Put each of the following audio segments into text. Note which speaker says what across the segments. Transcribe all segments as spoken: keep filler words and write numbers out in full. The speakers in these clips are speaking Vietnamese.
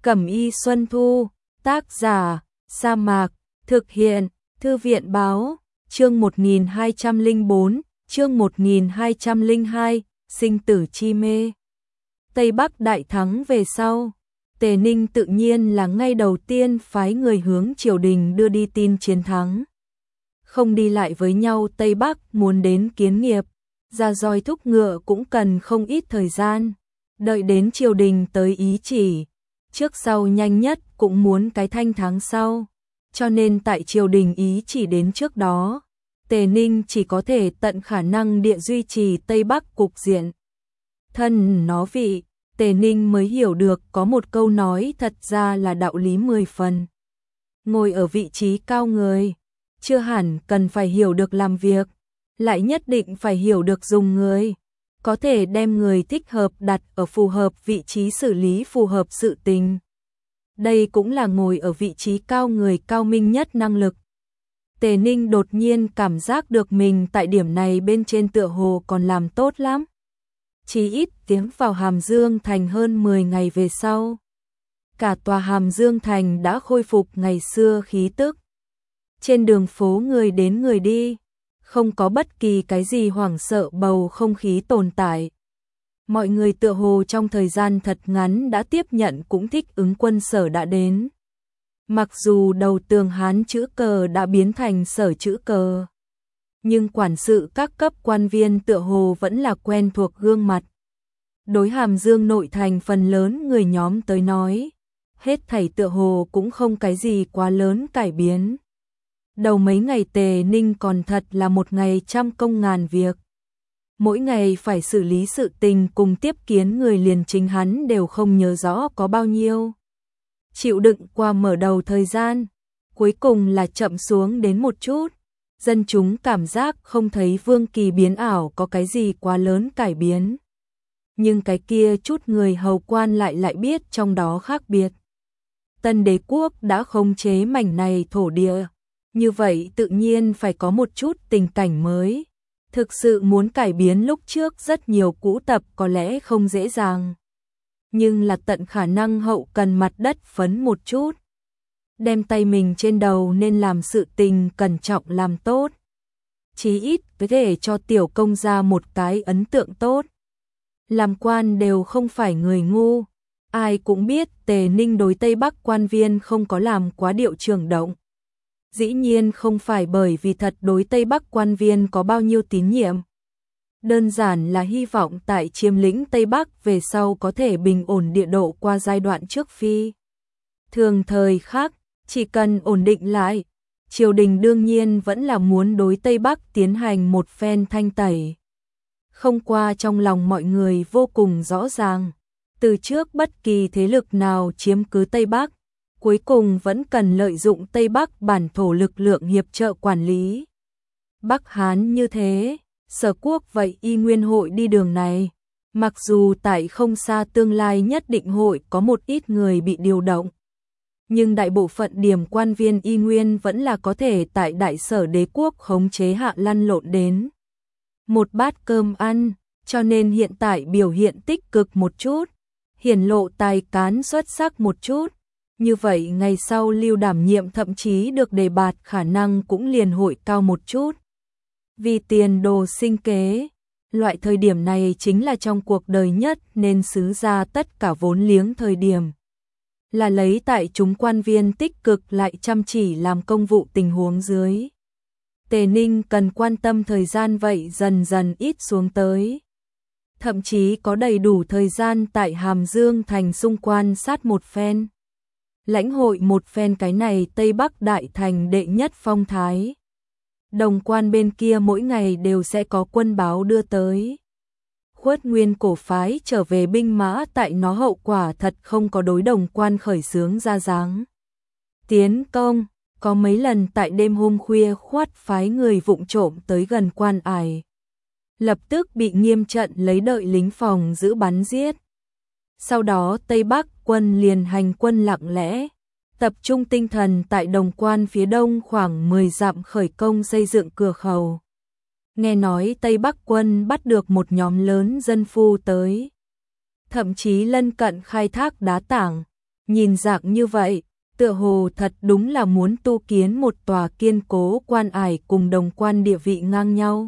Speaker 1: Cẩm y Xuân Thu, tác giả, Sa Mạc, thực hiện, Thư viện báo, chương một nghìn hai trăm lẻ bốn, chương một nghìn hai trăm lẻ hai, sinh tử chi mê. Tây Bắc đại thắng về sau, Tề Ninh tự nhiên là ngay đầu tiên phái người hướng triều đình đưa đi tin chiến thắng. Không đi lại với nhau Tây Bắc muốn đến kiến nghiệp, ra roi thúc ngựa cũng cần không ít thời gian, đợi đến triều đình tới ý chỉ, trước sau nhanh nhất cũng muốn cái thanh tháng sau, cho nên tại triều đình ý chỉ đến trước đó, Tề Ninh chỉ có thể tận khả năng địa duy trì Tây Bắc cục diện. Thân nó vị, Tề Ninh mới hiểu được có một câu nói thật ra là đạo lý mười phần. Ngồi ở vị trí cao người, chưa hẳn cần phải hiểu được làm việc, lại nhất định phải hiểu được dùng người, có thể đem người thích hợp đặt ở phù hợp vị trí xử lý phù hợp sự tình. Đây cũng là ngồi ở vị trí cao người cao minh nhất năng lực. Tề Ninh đột nhiên cảm giác được mình tại điểm này bên trên tựa hồ còn làm tốt lắm. Chỉ ít tiến vào Hàm Dương Thành hơn mười ngày về sau, cả tòa Hàm Dương Thành đã khôi phục ngày xưa khí tức. Trên đường phố người đến người đi, không có bất kỳ cái gì hoảng sợ bầu không khí tồn tại. Mọi người tựa hồ trong thời gian thật ngắn đã tiếp nhận cũng thích ứng quân sở đã đến. Mặc dù đầu tường Hán chữ cờ đã biến thành Sở chữ cờ, nhưng quản sự các cấp quan viên tựa hồ vẫn là quen thuộc gương mặt. Đối Hàm Dương nội thành phần lớn người nhóm tới nói, hết thảy tựa hồ cũng không cái gì quá lớn cải biến. Đầu mấy ngày Tề Ninh còn thật là một ngày trăm công ngàn việc. Mỗi ngày phải xử lý sự tình cùng tiếp kiến người liền chính hắn đều không nhớ rõ có bao nhiêu. Chịu đựng qua mở đầu thời gian, cuối cùng là chậm xuống đến một chút. Dân chúng cảm giác không thấy vương kỳ biến ảo có cái gì quá lớn cải biến. Nhưng cái kia chút người hầu quan lại lại biết trong đó khác biệt. Tân đế quốc đã khống chế mảnh này thổ địa, như vậy tự nhiên phải có một chút tình cảnh mới. Thực sự muốn cải biến lúc trước rất nhiều cũ tập có lẽ không dễ dàng. Nhưng là tận khả năng hậu cần mặt đất phấn một chút. Đem tay mình trên đầu nên làm sự tình cẩn trọng làm tốt. Chí ít có thể cho tiểu công gia một cái ấn tượng tốt. Làm quan đều không phải người ngu. Ai cũng biết Tề Ninh đối Tây Bắc quan viên không có làm quá điệu trưởng động. Dĩ nhiên không phải bởi vì thật đối Tây Bắc quan viên có bao nhiêu tín nhiệm. Đơn giản là hy vọng tại chiếm lĩnh Tây Bắc về sau có thể bình ổn địa độ qua giai đoạn trước phi. Thường thời khác, chỉ cần ổn định lại, triều đình đương nhiên vẫn là muốn đối Tây Bắc tiến hành một phen thanh tẩy. Không qua trong lòng mọi người vô cùng rõ ràng, từ trước bất kỳ thế lực nào chiếm cứ Tây Bắc, cuối cùng vẫn cần lợi dụng Tây Bắc bản thổ lực lượng hiệp trợ quản lý. Bắc Hán như thế, Sở Quốc vậy y nguyên hội đi đường này. Mặc dù tại không xa tương lai nhất định hội có một ít người bị điều động, nhưng đại bộ phận điểm quan viên y nguyên vẫn là có thể tại đại sở đế quốc khống chế hạ lăn lộn đến một bát cơm ăn, cho nên hiện tại biểu hiện tích cực một chút, hiển lộ tài cán xuất sắc một chút. Như vậy ngày sau lưu đảm nhiệm thậm chí được đề bạt khả năng cũng liền hội cao một chút. Vì tiền đồ sinh kế, loại thời điểm này chính là trong cuộc đời nhất nên xứ ra tất cả vốn liếng thời điểm. Là lấy tại chúng quan viên tích cực lại chăm chỉ làm công vụ tình huống dưới. Tề Ninh cần quan tâm thời gian vậy dần dần ít xuống tới. Thậm chí có đầy đủ thời gian tại Hàm Dương Thành xung quan sát một phen. Lãnh hội một phen cái này Tây Bắc Đại Thành đệ nhất phong thái. Đồng quan bên kia mỗi ngày đều sẽ có quân báo đưa tới. Khuất Nguyên cổ phái trở về binh mã tại nó hậu quả thật không có đối đồng quan khởi xướng ra dáng. Tiến công, có mấy lần tại đêm hôm khuya Khuất phái người vụng trộm tới gần quan ải. Lập tức bị nghiêm trận lấy đợi lính phòng giữ bắn giết. Sau đó Tây Bắc quân liền hành quân lặng lẽ, tập trung tinh thần tại đồng quan phía đông khoảng mười dặm khởi công xây dựng cửa khẩu. Nghe nói Tây Bắc quân bắt được một nhóm lớn dân phu tới. Thậm chí lân cận khai thác đá tảng, Nhìn dạng như vậy, tựa hồ thật đúng là muốn tu kiến một tòa kiên cố quan ải cùng đồng quan địa vị ngang nhau.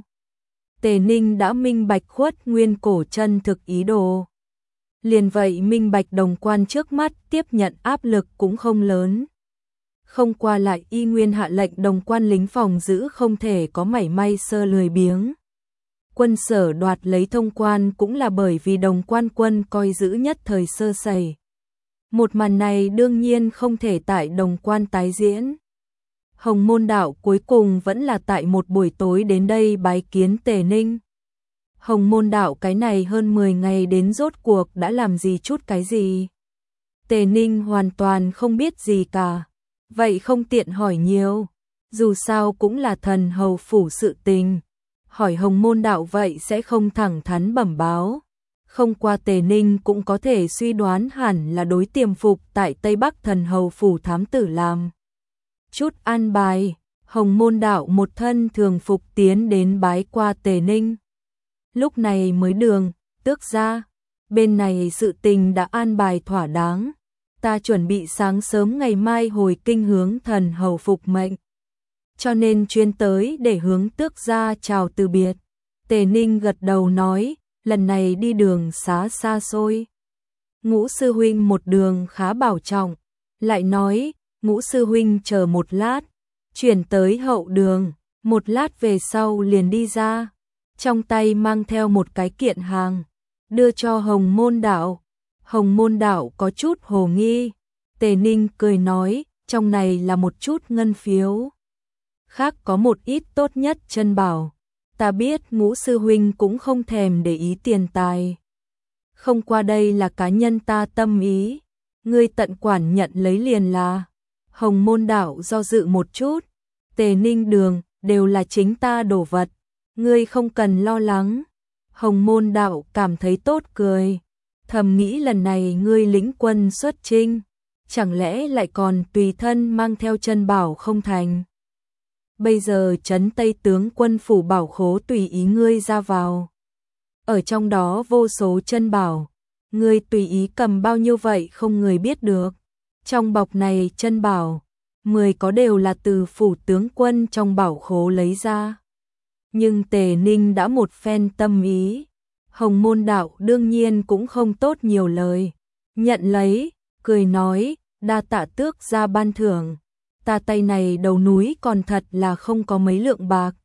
Speaker 1: Tề Ninh đã minh bạch Khuất Nguyên cổ chân thực ý đồ. Liền vậy minh bạch đồng quan trước mắt tiếp nhận áp lực cũng không lớn. Không qua lại y nguyên hạ lệnh đồng quan lính phòng giữ không thể có mảy may sơ lười biếng. Quân Sở đoạt lấy thông quan cũng là bởi vì đồng quan quân coi giữ nhất thời sơ sẩy. Một màn này đương nhiên không thể tại đồng quan tái diễn. Hồng Môn Đạo cuối cùng vẫn là tại một buổi tối đến đây bái kiến Tề Ninh. Hồng Môn Đạo cái này hơn mười ngày đến rốt cuộc đã làm gì chút cái gì. Tề Ninh hoàn toàn không biết gì cả. Vậy không tiện hỏi nhiều. Dù sao cũng là thần hầu phủ sự tình. Hỏi Hồng Môn Đạo vậy sẽ không thẳng thắn bẩm báo. Không qua Tề Ninh cũng có thể suy đoán hẳn là đối tiềm phục tại Tây Bắc thần hầu phủ thám tử làm. Chút an bài, Hồng Môn Đạo một thân thường phục tiến đến bái qua Tề Ninh. Lúc này mới đường, tước ra, bên này sự tình đã an bài thỏa đáng. Ta chuẩn bị sáng sớm ngày mai hồi kinh hướng thần hầu phục mệnh. Cho nên chuyên tới để hướng tước ra chào từ biệt. Tề Ninh gật đầu nói, lần này đi đường xá xa xôi. Ngũ sư huynh một đường khá bảo trọng, lại nói, Ngũ sư huynh chờ một lát, chuyển tới hậu đường, một lát về sau liền đi ra, trong tay mang theo một cái kiện hàng, đưa cho Hồng Môn Đạo. Hồng Môn Đạo có chút hồ nghi, Tề Ninh cười nói, trong này là một chút ngân phiếu. Khác có một ít tốt nhất chân bảo, ta biết Ngũ sư huynh cũng không thèm để ý tiền tài. Không qua đây là cá nhân ta tâm ý, ngươi tận quản nhận lấy liền là. Hồng Môn Đạo do dự một chút, Tề Ninh đường, đều là chính ta đổ vật, ngươi không cần lo lắng. Hồng Môn Đạo cảm thấy tốt cười, thầm nghĩ lần này ngươi lĩnh quân xuất chinh, chẳng lẽ lại còn tùy thân mang theo chân bảo không thành. Bây giờ trấn Tây tướng quân phủ bảo khố tùy ý ngươi ra vào. Ở trong đó vô số chân bảo, ngươi tùy ý cầm bao nhiêu vậy không người biết được. Trong bọc này chân bảo, mười có đều là từ phủ tướng quân trong bảo khố lấy ra. Nhưng Tề Ninh đã một phen tâm ý, Hồng Môn Đạo đương nhiên cũng không tốt nhiều lời. Nhận lấy, cười nói, đa tạ tước ra ban thưởng, ta tay này đầu núi còn thật là không có mấy lượng bạc.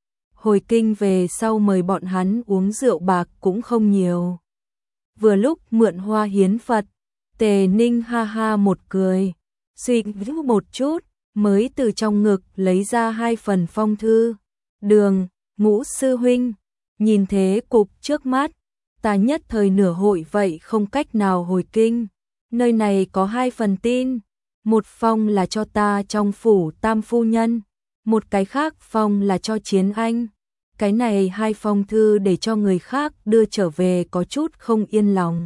Speaker 1: Hồi kinh về sau mời bọn hắn uống rượu bạc cũng không nhiều. Vừa lúc mượn hoa hiến Phật, Tề Ninh ha ha một cười, suy nghĩ một chút, mới từ trong ngực lấy ra hai phần phong thư. Đường, Ngũ sư huynh, nhìn thế cục trước mắt, ta nhất thời nửa hội vậy không cách nào hồi kinh. Nơi này có hai phần tin, một phong là cho ta trong phủ tam phu nhân, một cái khác phong là cho Chiến Anh. Cái này hai phong thư để cho người khác đưa trở về có chút không yên lòng.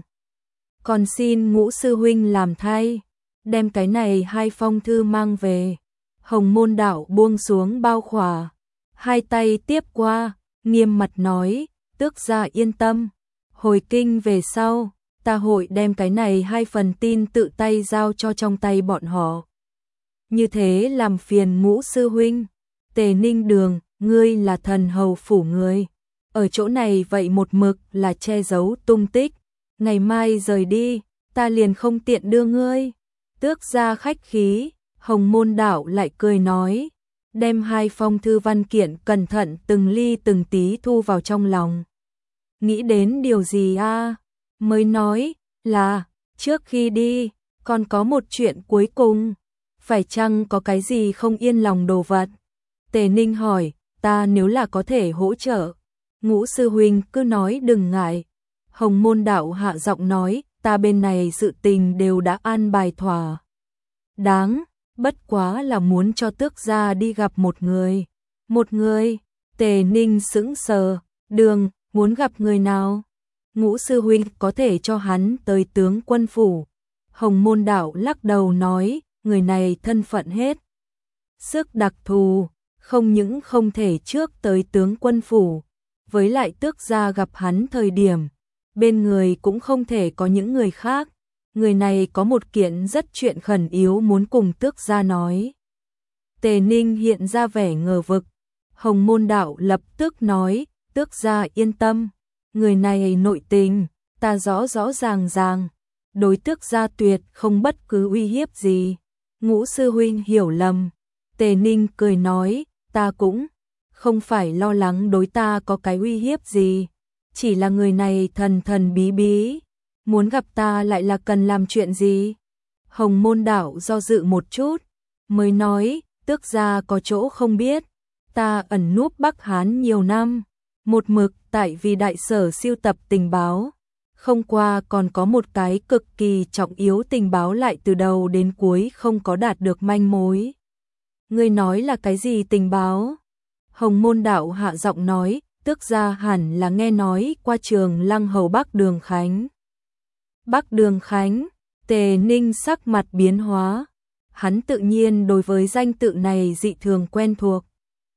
Speaker 1: Còn xin Ngũ sư huynh làm thay, đem cái này hai phong thư mang về. Hồng Môn Đạo buông xuống bao khỏa, hai tay tiếp qua, nghiêm mặt nói, tước gia yên tâm, hồi kinh về sau, ta hội đem cái này hai phần tin tự tay giao cho trong tay bọn họ. Như thế làm phiền Ngũ sư huynh. Tề Ninh đường, ngươi là thần hầu phủ người, ở chỗ này vậy một mực là che giấu tung tích, ngày mai rời đi, ta liền không tiện đưa ngươi. Tước gia khách khí, Hồng Môn Đạo lại cười nói, đem hai phong thư văn kiện cẩn thận từng ly từng tí thu vào trong lòng. Nghĩ đến điều gì a? À? Mới nói là, trước khi đi, còn có một chuyện cuối cùng, phải chăng có cái gì không yên lòng đồ vật? Tề Ninh hỏi, ta nếu là có thể hỗ trợ, Ngũ sư huynh cứ nói đừng ngại. Hồng Môn Đạo hạ giọng nói, ta bên này sự tình đều đã an bài thỏa đáng, bất quá là muốn cho tước gia đi gặp một người. Một người? Tề Ninh sững sờ, đường, muốn gặp người nào? Ngũ sư huynh có thể cho hắn tới tướng quân phủ. Hồng Môn Đạo lắc đầu nói, người này thân phận hết sức đặc thù, không những không thể trước tới tướng quân phủ, với lại tước gia gặp hắn thời điểm, bên người cũng không thể có những người khác, người này có một kiện rất chuyện khẩn yếu muốn cùng Tước gia nói. Tề Ninh hiện ra vẻ ngờ vực. Hồng Môn Đạo lập tức nói, Tước gia yên tâm, người này nội tình, ta rõ rõ ràng ràng, đối Tước gia tuyệt không bất cứ uy hiếp gì. Ngũ sư huynh hiểu lầm. Tề Ninh cười nói, ta cũng không phải lo lắng đối ta có cái uy hiếp gì, chỉ là người này thần thần bí bí, muốn gặp ta lại là cần làm chuyện gì? Hồng Môn Đạo do dự một chút, mới nói, Tước gia có chỗ không biết, ta ẩn núp Bắc Hán nhiều năm, một mực tại vì đại sở siêu tập tình báo, không qua còn có một cái cực kỳ trọng yếu tình báo lại từ đầu đến cuối không có đạt được manh mối. Ngươi nói là cái gì tình báo? Hồng Môn Đạo hạ giọng nói, Tước gia hẳn là nghe nói qua Trường Lăng hầu Bắc Đường Khánh. Bắc Đường Khánh, Tề Ninh sắc mặt biến hóa, hắn tự nhiên đối với danh tự này dị thường quen thuộc.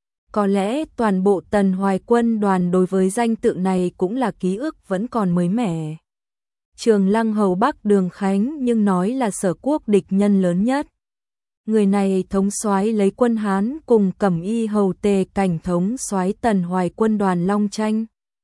Speaker 1: Có lẽ toàn bộ Tần Hoài Quân đoàn đối với danh tự này cũng là ký ức vẫn còn mới mẻ. Trường Lăng hầu Bắc Đường Khánh nhưng nói là Sở quốc địch nhân lớn nhất. Người này thống soái lấy quân Hán cùng Cẩm Y hầu Tề Cảnh thống soái Tần Hoài Quân đoàn long tranh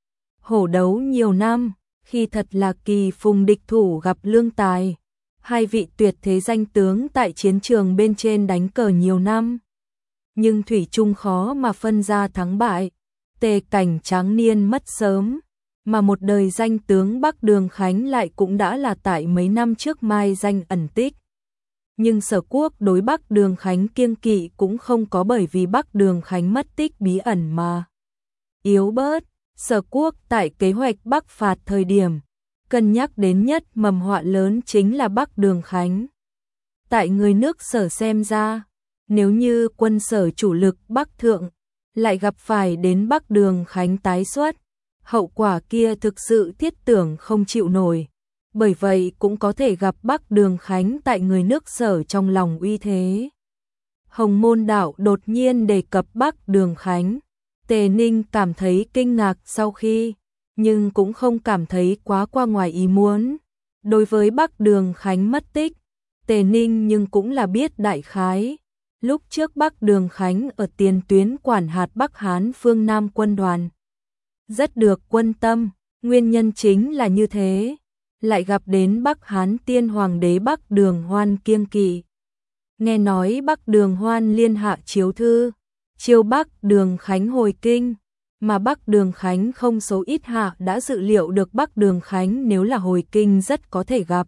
Speaker 1: hổ đấu nhiều năm, khi thật là kỳ phùng địch thủ gặp lương tài. Hai vị tuyệt thế danh tướng tại chiến trường bên trên đánh cờ nhiều năm, nhưng thủy chung khó mà phân ra thắng bại. Tề Cảnh tráng niên mất sớm, mà một đời danh tướng Bắc Đường Khánh lại cũng đã là tại mấy năm trước mai danh ẩn tích. Nhưng Sở quốc đối Bắc Đường Khánh kiêng kỵ cũng không có bởi vì Bắc Đường Khánh mất tích bí ẩn mà yếu bớt. Sở quốc tại kế hoạch Bắc phạt thời điểm, cân nhắc đến nhất mầm họa lớn chính là Bắc Đường Khánh. Tại người nước Sở xem ra, nếu như quân Sở chủ lực Bắc thượng lại gặp phải đến Bắc Đường Khánh tái xuất, hậu quả kia thực sự thiết tưởng không chịu nổi. Bởi vậy cũng có thể gặp Bắc Đường Khánh tại người nước Sở trong lòng uy thế. Hồng Môn Đạo đột nhiên đề cập Bắc Đường Khánh. Tề Ninh cảm thấy kinh ngạc sau khi, nhưng cũng không cảm thấy quá qua ngoài ý muốn. Đối với Bắc Đường Khánh mất tích, Tề Ninh nhưng cũng là biết đại khái. Lúc trước Bắc Đường Khánh ở tiền tuyến quản hạt Bắc Hán phương Nam quân đoàn, rất được quân tâm, nguyên nhân chính là như thế. Lại gặp đến Bắc Hán tiên hoàng đế Bắc Đường Hoan kiêng kỵ. Nghe nói Bắc Đường Hoan liên hạ chiếu thư, chiêu Bắc Đường Khánh hồi kinh, mà Bắc Đường Khánh không số ít hạ đã dự liệu được Bắc Đường Khánh nếu là hồi kinh rất có thể gặp.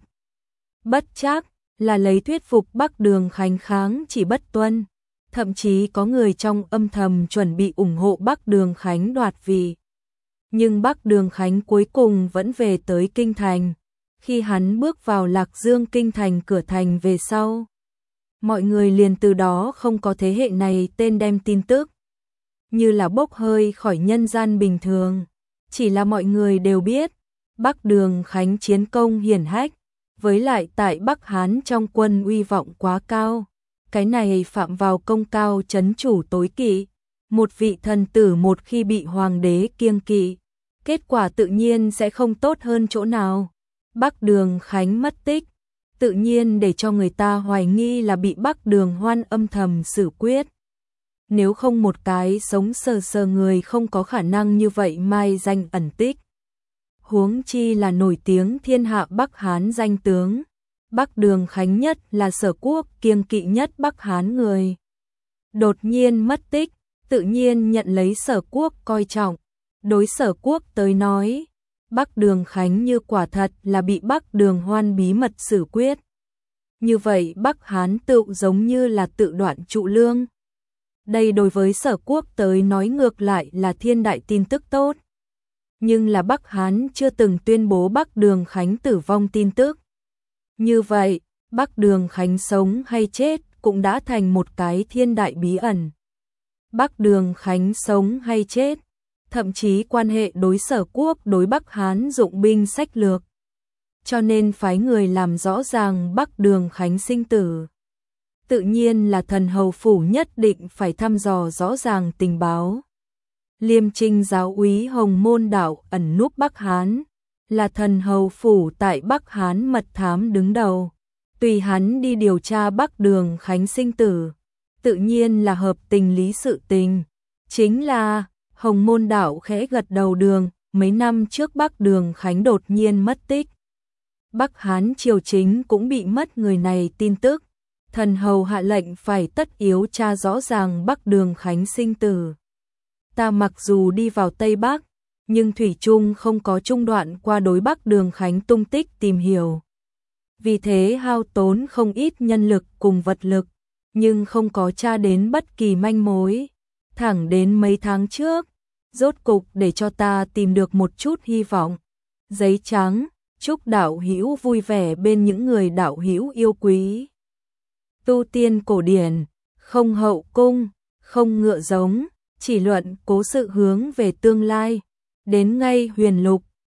Speaker 1: Bất trắc là lấy thuyết phục Bắc Đường Khánh kháng chỉ bất tuân, thậm chí có người trong âm thầm chuẩn bị ủng hộ Bắc Đường Khánh đoạt vị. Nhưng Bắc Đường Khánh cuối cùng vẫn về tới kinh thành. Khi hắn bước vào Lạc Dương kinh thành cửa thành về sau, mọi người liền từ đó không có thế hệ này tên đem tin tức, như là bốc hơi khỏi nhân gian bình thường. Chỉ là mọi người đều biết, Bắc Đường Khánh chiến công hiển hách, với lại tại Bắc Hán trong quân uy vọng quá cao. Cái này phạm vào công cao chấn chủ tối kỵ, một vị thần tử một khi bị hoàng đế kiêng kỵ, kết quả tự nhiên sẽ không tốt hơn chỗ nào. Bắc Đường Khánh mất tích, tự nhiên để cho người ta hoài nghi là bị Bắc Đường Hoan âm thầm xử quyết. Nếu không một cái sống sờ sờ người không có khả năng như vậy mai danh ẩn tích. Huống chi là nổi tiếng thiên hạ Bắc Hán danh tướng. Bắc Đường Khánh nhất là Sở quốc kiêng kỵ nhất Bắc Hán người. Đột nhiên mất tích, tự nhiên nhận lấy Sở quốc coi trọng. Đối Sở quốc tới nói, Bắc Đường Khánh như quả thật là bị Bắc Đường Hoan bí mật xử quyết. Như vậy Bắc Hán tự giống như là tự đoạn trụ lương. Đây đối với Sở quốc tới nói ngược lại là thiên đại tin tức tốt. Nhưng là Bắc Hán chưa từng tuyên bố Bắc Đường Khánh tử vong tin tức. Như vậy, Bắc Đường Khánh sống hay chết cũng đã thành một cái thiên đại bí ẩn. Bắc Đường Khánh sống hay chết, thậm chí quan hệ đối Sở quốc đối Bắc Hán dụng binh sách lược. Cho nên phái người làm rõ ràng Bắc Đường Khánh sinh tử. Tự nhiên là thần hầu phủ nhất định phải thăm dò rõ ràng tình báo. Liêm Trinh giáo úy Hồng Môn Đạo ẩn núp Bắc Hán, là thần hầu phủ tại Bắc Hán mật thám đứng đầu, tùy hắn đi điều tra Bắc Đường Khánh sinh tử, tự nhiên là hợp tình lý sự tình. Chính là, Hồng Môn Đạo khẽ gật đầu đường, mấy năm trước Bắc Đường Khánh đột nhiên mất tích. Bắc Hán triều chính cũng bị mất người này tin tức, thần hầu hạ lệnh phải tất yếu tra rõ ràng Bắc Đường Khánh sinh tử. Ta mặc dù đi vào Tây Bắc, nhưng thủy chung không có trung đoạn qua đối Bắc Đường Khánh tung tích tìm hiểu. Vì thế hao tốn không ít nhân lực cùng vật lực, nhưng không có tra đến bất kỳ manh mối. Thẳng đến mấy tháng trước, rốt cục để cho ta tìm được một chút hy vọng. Giấy trắng, chúc đạo hữu vui vẻ bên những người đạo hữu yêu quý. Tu tiên cổ điển, không hậu cung, không ngựa giống, chỉ luận cố sự hướng về tương lai. Đến ngay huyền lục,